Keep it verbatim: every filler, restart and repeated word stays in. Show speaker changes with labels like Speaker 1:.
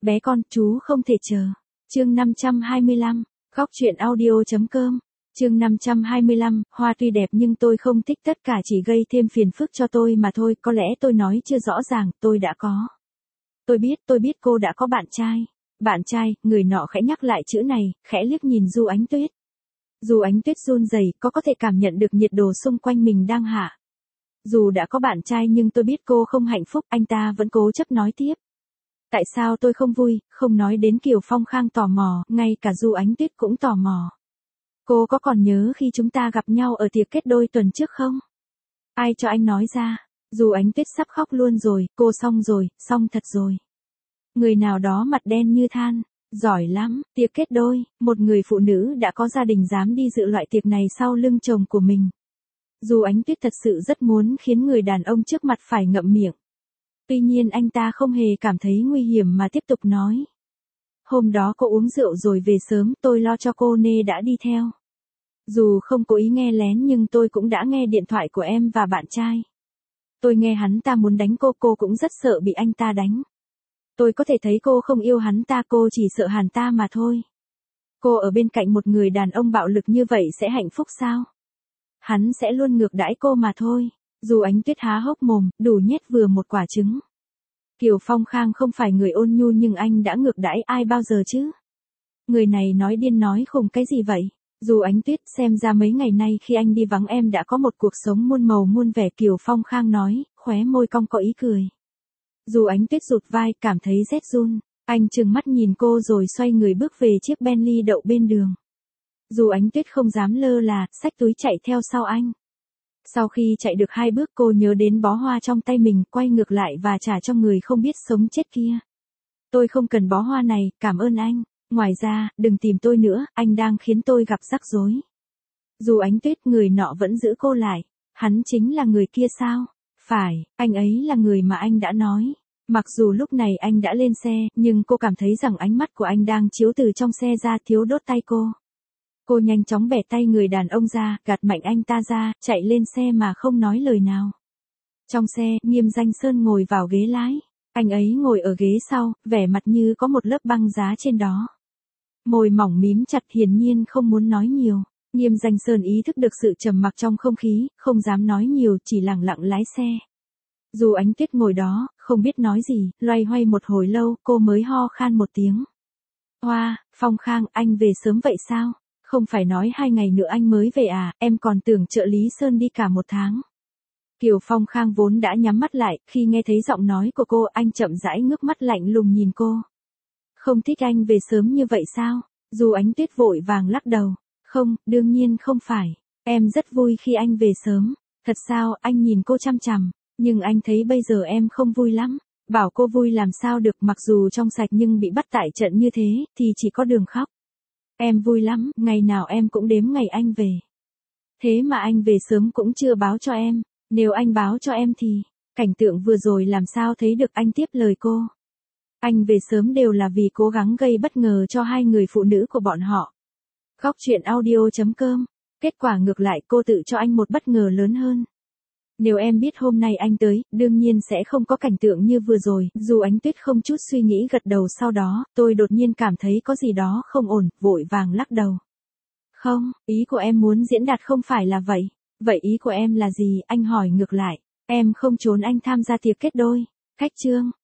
Speaker 1: bé con, chú không thể chờ. Chương năm trăm hai mươi lăm, khóc chuyện audio chấm com. Chương năm trăm hai mươi lăm, hoa tuy đẹp nhưng tôi không thích, tất cả chỉ gây thêm phiền phức cho tôi mà thôi, có lẽ tôi nói chưa rõ ràng, tôi đã có. Tôi biết, tôi biết cô đã có bạn trai. Bạn trai, người nọ khẽ nhắc lại chữ này, khẽ liếc nhìn Du Ánh Tuyết. Du Ánh Tuyết run rẩy, có có thể cảm nhận được nhiệt độ xung quanh mình đang hạ. Dù đã có bạn trai nhưng tôi biết cô không hạnh phúc, anh ta vẫn cố chấp nói tiếp. Tại sao tôi không vui, không nói đến Kiều Phong Khang tò mò, ngay cả Du Ánh Tuyết cũng tò mò. Cô có còn nhớ khi chúng ta gặp nhau ở tiệc kết đôi tuần trước không? Ai cho anh nói ra? Du Ánh Tuyết sắp khóc luôn rồi, cô xong rồi, xong thật rồi. Người nào đó mặt đen như than, giỏi lắm, tiệc kết đôi, một người phụ nữ đã có gia đình dám đi dự loại tiệc này sau lưng chồng của mình. Du Ánh Tuyết thật sự rất muốn khiến người đàn ông trước mặt phải ngậm miệng. Tuy nhiên anh ta không hề cảm thấy nguy hiểm mà tiếp tục nói. Hôm đó cô uống rượu rồi về sớm, tôi lo cho cô nên đã đi theo. Dù không cố ý nghe lén nhưng tôi cũng đã nghe điện thoại của em và bạn trai. Tôi nghe hắn ta muốn đánh cô, cô cũng rất sợ bị anh ta đánh. Tôi có thể thấy cô không yêu hắn ta, cô chỉ sợ hắn ta mà thôi. Cô ở bên cạnh một người đàn ông bạo lực như vậy sẽ hạnh phúc sao? Hắn sẽ luôn ngược đãi cô mà thôi. Du Ánh Tuyết há hốc mồm, đủ nhét vừa một quả trứng. Kiều Phong Khang không phải người ôn nhu nhưng anh đã ngược đãi ai bao giờ chứ? Người này nói điên nói khùng cái gì vậy? Du Ánh Tuyết, xem ra mấy ngày nay khi anh đi vắng em đã có một cuộc sống muôn màu muôn vẻ, Kiều Phong Khang nói, khóe môi cong có ý cười. Du Ánh Tuyết rụt vai, cảm thấy rét run. Anh trừng mắt nhìn cô rồi xoay người bước về chiếc Bentley đậu bên đường. Du Ánh Tuyết không dám lơ là, xách túi chạy theo sau anh. Sau khi chạy được hai bước cô nhớ đến bó hoa trong tay mình, quay ngược lại và trả cho người không biết sống chết kia. Tôi không cần bó hoa này, cảm ơn anh. Ngoài ra, đừng tìm tôi nữa, anh đang khiến tôi gặp rắc rối. Du Ánh Tuyết, người nọ vẫn giữ cô lại. Hắn chính là người kia sao? Phải, anh ấy là người mà anh đã nói. Mặc dù lúc này anh đã lên xe, nhưng cô cảm thấy rằng ánh mắt của anh đang chiếu từ trong xe ra, thiếu đốt tay cô. Cô nhanh chóng bẻ tay người đàn ông ra, gạt mạnh anh ta ra, chạy lên xe mà không nói lời nào. Trong xe, Nghiêm Danh Sơn ngồi vào ghế lái. Anh ấy ngồi ở ghế sau, vẻ mặt như có một lớp băng giá trên đó. Môi mỏng mím chặt, hiển nhiên không muốn nói nhiều. Nghiêm Danh Sơn ý thức được sự trầm mặc trong không khí, không dám nói nhiều, chỉ lặng lặng lái xe. Du Ánh Tuyết ngồi đó, không biết nói gì, loay hoay một hồi lâu, cô mới ho khan một tiếng. Hoa, Phong Khang, anh về sớm vậy sao? Không phải nói hai ngày nữa anh mới về à, em còn tưởng trợ lý Sơn đi cả một tháng. Kiều Phong Khang vốn đã nhắm mắt lại, khi nghe thấy giọng nói của cô, anh chậm rãi ngước mắt lạnh lùng nhìn cô. Không thích anh về sớm như vậy sao? Du Ánh Tuyết vội vàng lắc đầu. Không, đương nhiên không phải. Em rất vui khi anh về sớm. Thật sao? Anh nhìn cô chăm chằm. Nhưng anh thấy bây giờ em không vui lắm. Bảo cô vui làm sao được, mặc dù trong sạch nhưng bị bắt tại trận như thế, thì chỉ có đường khóc. Em vui lắm, ngày nào em cũng đếm ngày anh về. Thế mà anh về sớm cũng chưa báo cho em. Nếu anh báo cho em thì, cảnh tượng vừa rồi làm sao thấy được, anh tiếp lời cô. Anh về sớm đều là vì cố gắng gây bất ngờ cho hai người phụ nữ của bọn họ. Khóc chuyện audio chấm com. Kết quả ngược lại, cô tự cho anh một bất ngờ lớn hơn. Nếu em biết hôm nay anh tới, đương nhiên sẽ không có cảnh tượng như vừa rồi. Du Ánh Tuyết không chút suy nghĩ gật đầu, sau đó, tôi đột nhiên cảm thấy có gì đó không ổn, vội vàng lắc đầu. Không, ý của em muốn diễn đạt không phải là vậy. Vậy ý của em là gì? Anh hỏi ngược lại. Em không trốn anh tham gia tiệc kết đôi. Khách trương.